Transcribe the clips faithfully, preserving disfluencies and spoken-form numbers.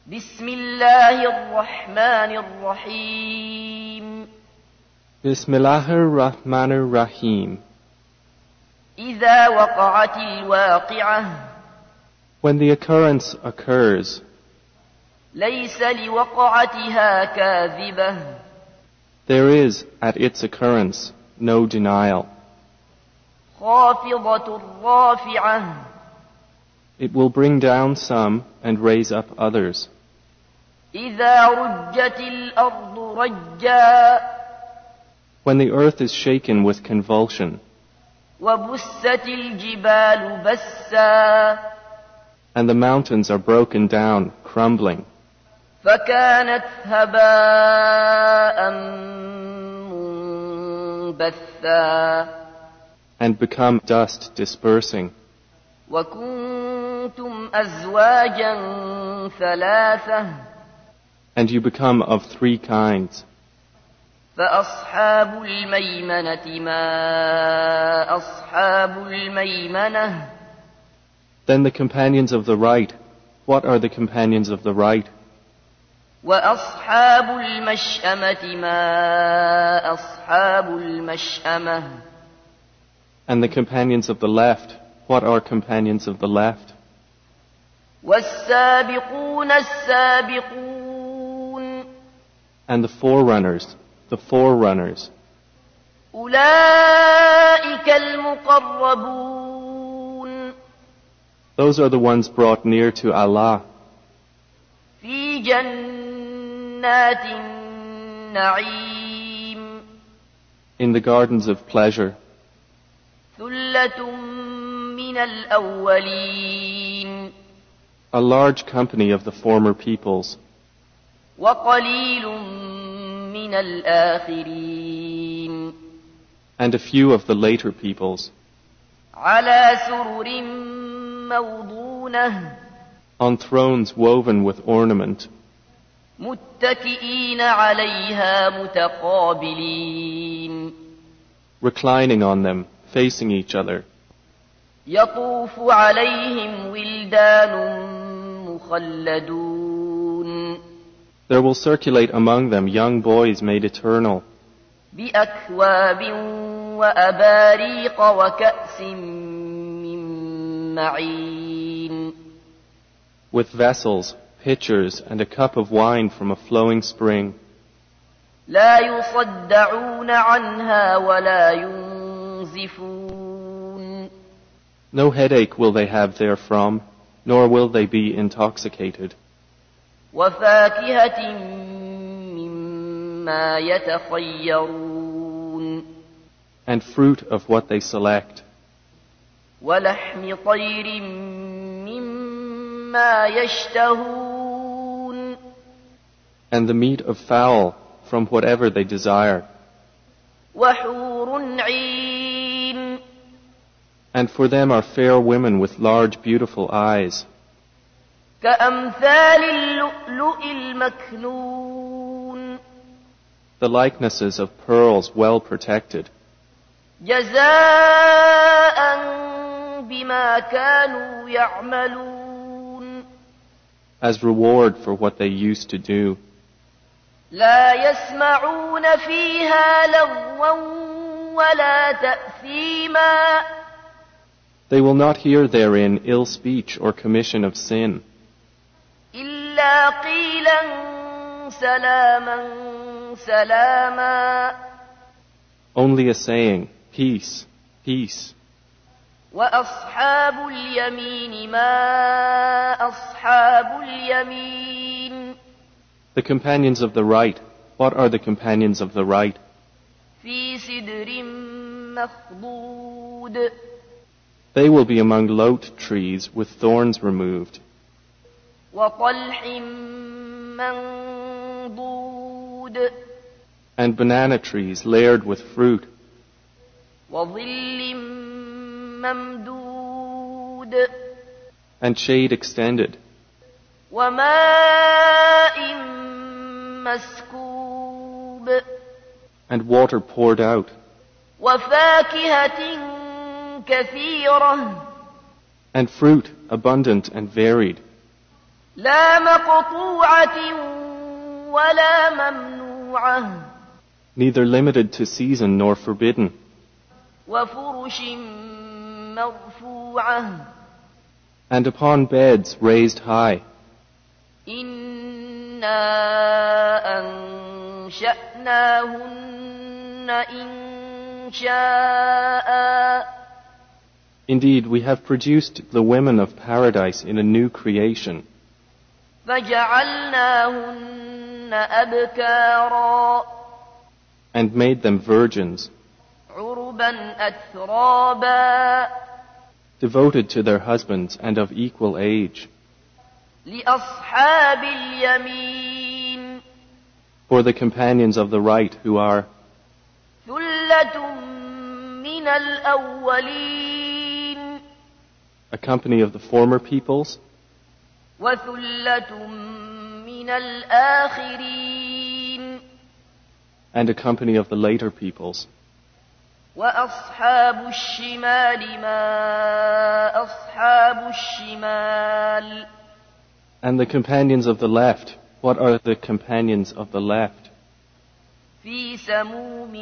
بسم الله الرحمن الرحيم بسم الله الرحمن الرحيم إذا وقعت الواقعة When the occurrence occurs, ليس لوقعتها كاذبة there is at its occurrence no denial. خافضة رافعة It will bring down some and raise up others. إذا رجت الأرض رجا When the earth is shaken with convulsion, وبست الجبال بسا and the mountains are broken down, crumbling, فكانت هباء منبثا and become dust dispersing, وكنتم أزواجا ثلاثة and you become of three kinds. فأصحاب الميمنة ما أصحاب الميمنة Then the companions of the right, what are the companions of the right? وأصحاب المشأمة ما أصحاب المشأمة And the companions of the left, what are companions of the left? والسابقون السابقون And the forerunners, the forerunners. أولئك المقربون Those are the ones brought near to Allah في جنات النعيم in the gardens of pleasure. ثلة من الأولين A large company of the former peoples, وقليل من الآخرين and a few of the later peoples, على سرر موضونة on thrones woven with ornament, متكئين عليها متقابلين reclining on them, facing each other. يطوف عليهم ولدان مخلدون There will circulate among them young boys made eternal, بأكواب وأباريق وكأس من معين with vessels, pitchers, and a cup of wine from a flowing spring. لا يصدعون عنها ولا ينزفون No headache will they have therefrom, nor will they be intoxicated. وفاكهة مما يتخيرون And fruit of what they select, ولحم طير مما يشتهون and the meat of fowl from whatever they desire. وحور عين And for them are fair women with large beautiful eyes, كأمثال اللؤلؤ المكنون the likenesses of pearls well protected, جزاء بما كانوا يعملون as reward for what they used to do. لا يسمعون فيها لغوا ولا تأثيما They will not hear therein ill speech or commission of sin, إلا قيلا سلاما سلاما only a saying, peace, peace. وأصحاب اليمين ما أصحاب اليمين The companions of the right, what are the companions of the right? في سدر مخضود They will be among lote trees with thorns removed, وطلح منضود and banana trees layered with fruit, وظل ممدود and shade extended, وماء مسكوب and water poured out, وفاكهة كثيرة and fruit abundant and varied, لا مقطوعة ولا ممنوعة neither limited to season nor forbidden, وفرش مرفوعة and upon beds raised high. إنا أنشأناهن إن شاء Indeed, we have produced the women of paradise in a new creation, فجعلناهن أبكارا and made them virgins, عربا أترابا devoted to their husbands and of equal age, لأصحاب اليمين for the companions of the right who are ثلة من الأولين a company of the former peoples وثلة من الآخرين and a company of the later peoples. وأصحاب الشمال ما أصحاب الشمال And the companions of the left, what are the companions of the left? في سموم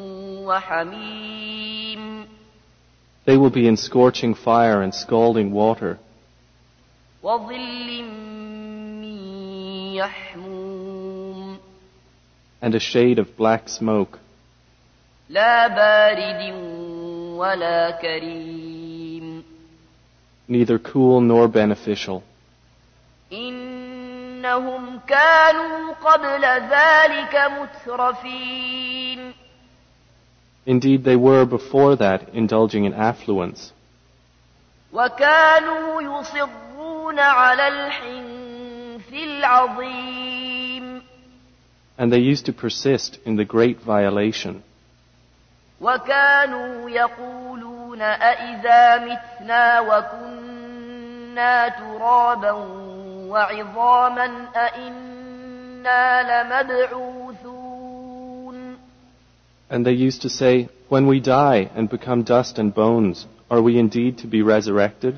وحميم They will be in scorching fire and scalding water, وظل من يحموم and a shade of black smoke, لا بارد ولا كريم neither cool nor beneficial. إنهم كانوا قبل ذلك مترفين Indeed, they were before that indulging in affluence, وكانوا يصرون على الحنث العظيم and they used to persist in the great violation. وكانوا يقولون أإذا متنا وكنا ترابا وعظاما أإنا لمبعوثون And they used to say, when we die and become dust and bones, are we indeed to be resurrected?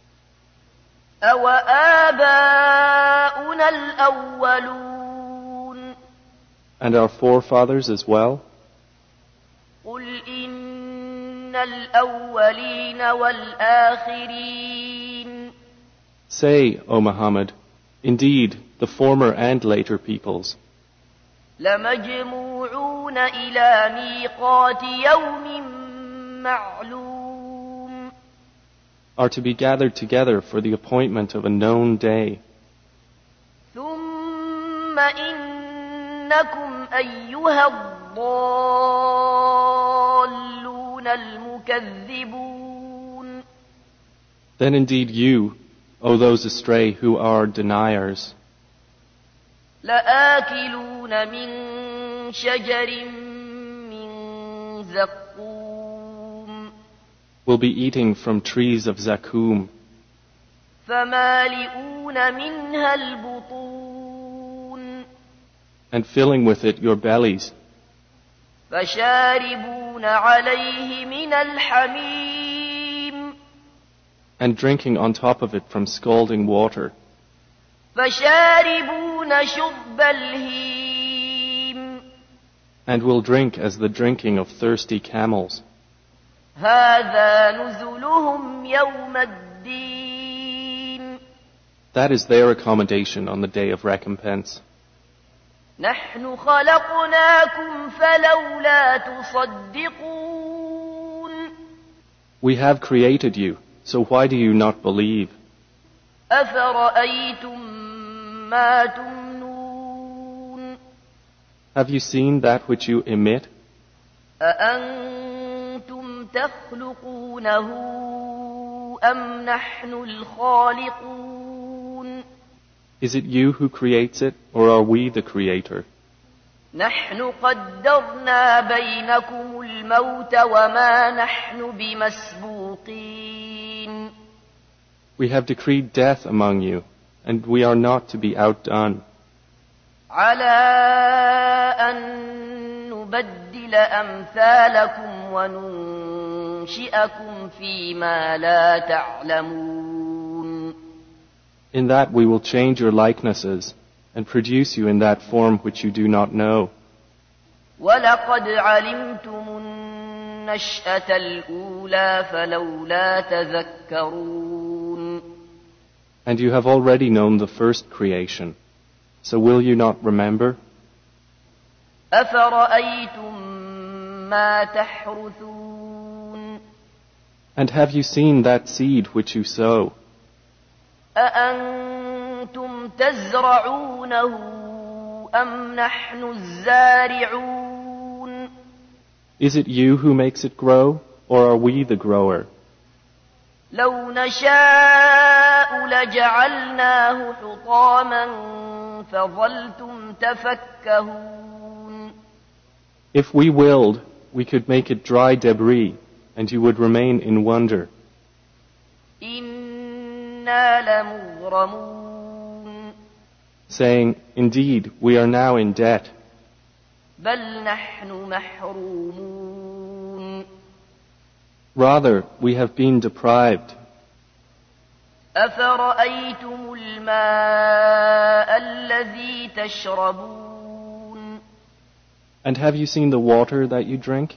أوآباؤنا الأولون And our forefathers as well? قل إن الأولين والآخرين Say, O Muhammad, indeed, the former and later peoples لمجموعون إلى ميقات يوم معلوم are to be gathered together for the appointment of a known day. ثم إنكم أيها الضالون المكذبون Then indeed you, O those astray who are deniers, لآكلون من شجر من زقوم will be eating from trees of zakum, فمالئون منها البطون and filling with it your bellies, فشاربون عليه من الحميم and drinking on top of it from scalding water, فشاربون شرب الهيم and will drink as the drinking of thirsty camels. هذا نزلهم يوم الدين That is their accommodation on the day of recompense. نحن خلقناكم فلولا تصدقون We have created you, so why do you not believe? أفرأيتم ما تمنون Have you seen that which you emit? أأنتم تخلقونه أم نحن الخالقون Is it you who creates it, or are we the creator? نحن قدرنا بينكم الموت وما نحن بمسبوقين We have decreed death among you, and we are not to be outdone. على أن نبدل أمثالكم وننشئكم فيما لا تعلمون In that we will change your likenesses and produce you in that form which you do not know. وَلَقَدْ عَلِمْتُمُ النَّشْأَةَ الْأُولَى فَلَوْلَا تَذَكَّرُونَ. And you have already known the first creation, so will you not remember? أَفَرَأَيْتُم مَّا تَحْرُثُونَ. And have you seen that seed which you sow? أَأَنتُمْ تَزْرَعُونَهُ أَمْ نَحْنُ الزَّارِعُونَ. Is it you who makes it grow, or are we the grower? لَوْ نَشَاءُ لَجَعَلْنَاهُ حُطَامًا فَظَلْتُمْ تَفَكَّهُونَ. If we willed, we could make it dry debris, and you would remain in wonder. إِنَّا لَمُغْرَمُونَ. Saying, indeed, we are now in debt. بَلْ نَحْنُ مَحْرُومُونَ. Rather, we have been deprived. أَفَرَأَيْتُمُ الْمَاءَ الَّذِي تَشْرَبُونَ. And have you seen the water that you drink?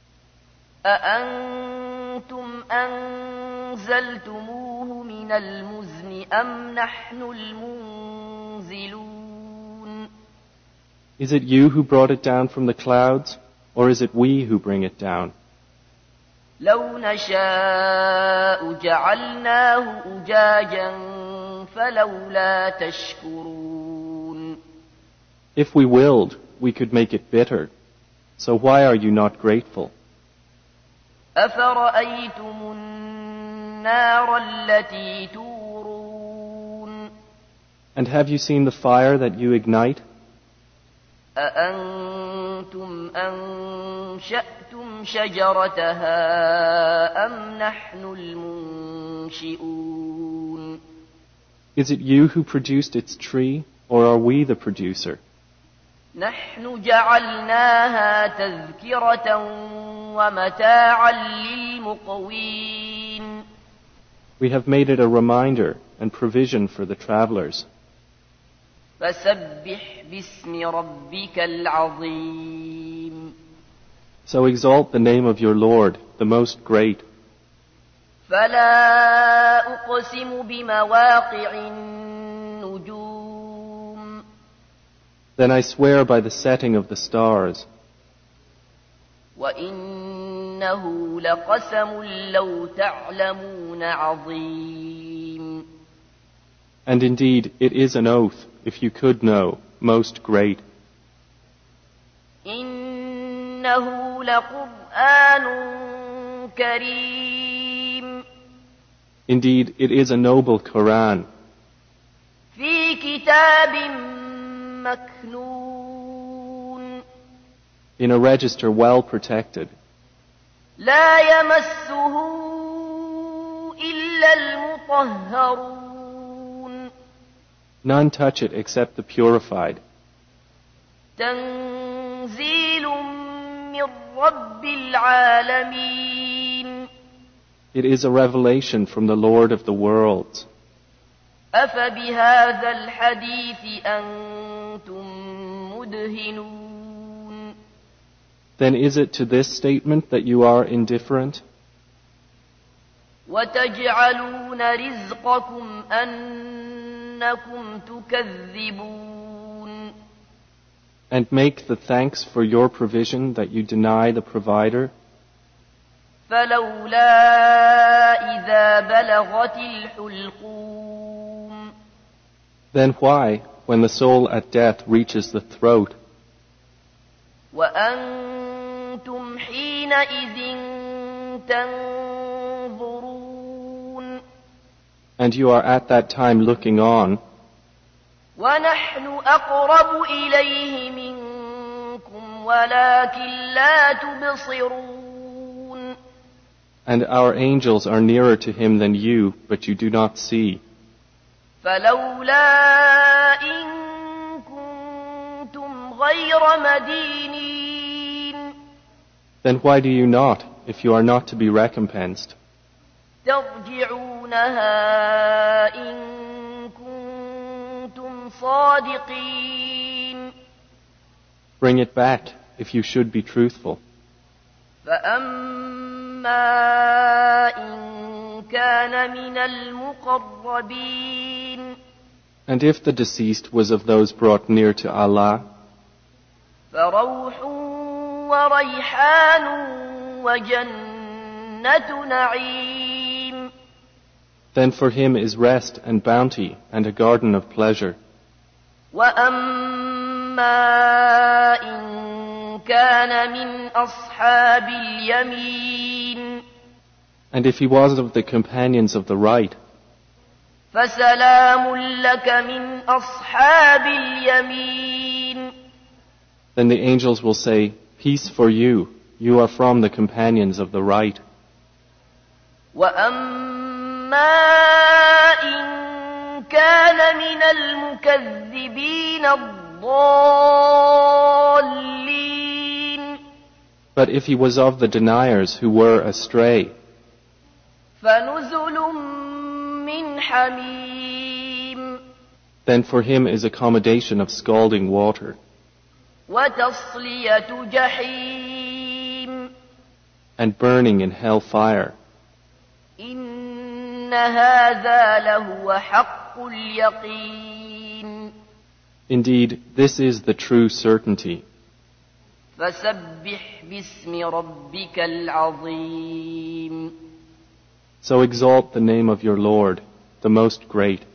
أَأَنتُمْ أَنزَلْتُمُوهُ مِنَ الْمُزْنِ أَمْ نَحْنُ الْمُنزِلُونَ. Is it you who brought it down from the clouds, or is it we who bring it down? لَوْ نَشَاءُ جَعَلْنَاهُ أُجَاجًا فَلَوْلَا تَشْكُرُونَ. If we willed, we could make it bitter. So why are you not grateful? أَفَرَأَيْتُمُ النَّارَ الَّتِي تُورُونَ. And have you seen the fire that you ignite? أَأَنتُمْ أَنشَأْتُمْ شَجَرَتَهَا أَمْ نَحْنُ الْمُنشِئُونَ. Is it you who produced its tree, or are we the producer? نَحْنُ جَعَلْنَاهَا تَذْكِرَةً وَمَتَاعًا لِلْمُقْوِينَ. We have made it a reminder and provision for the travelers. فَسَبِّحْ بِاسْمِ رَبِّكَ الْعَظِيمِ. So exalt the name of your Lord, the most great. فَلَا أُقْسِمُ بِمَوَاقِعِ النُّجُومِ. Then I swear by the setting of the stars. وَإِنَّهُ لَقَسَمٌ لَوْ تَعْلَمُونَ عَظِيمٌ. And indeed, it is an oath, if you could know, most great. إِنَّهُ لَقُرْآنٌ كَرِيمٌ. Indeed, it is a noble Quran. فِي كِتَابٍ مَكْنُونٍ. In a register well protected. لَا يَمَسُّهُ إِلَّا الْمُطَهَّرُونَ. None touch it except the purified. تنزيل من رب العالمين. It is a revelation from the Lord of the worlds. أفبهذا الحديث أنتم مدهنون. Then is it to this statement that you are indifferent? وتجعلون رزقكم أنكم تكذبون. And make the thanks for your provision that you deny the provider? فلولا إذا بلغت الحلقوم. Then why, when the soul at death reaches the throat, وأنتم حينئذ تنظرون. and you are at that time looking on, ونحن أقرب إليه منكم ولكن لا تبصرون. and our angels are nearer to him than you, but you do not see. فلولا إن كنتم غير مدينين. Then why do you not, if you are not to be recompensed? ترجعونها إن كنتم صادقين Bring it back if you should be truthful. فأما إن كان من المقربين And if the deceased was of those brought near to Allah, فروح وريحان وجنة نعيم then for him is rest and bounty and a garden of pleasure. وأما إن كان من أصحاب اليمين And if he was of the companions of the right, فسلام لك من أصحاب اليمين then the angels will say, Peace for you, you are from the companions of the right. وأما إن كان من المكذبين الضالين But if he was of the deniers who were astray, فنزل من حميم then for him is accommodation of scalding water, وتصلية جحيم and burning in hell fire. إن هذا لهو حق اليقين Indeed, this is the true certainty. فسبح باسم ربك العظيم So exalt the name of your Lord, the most great.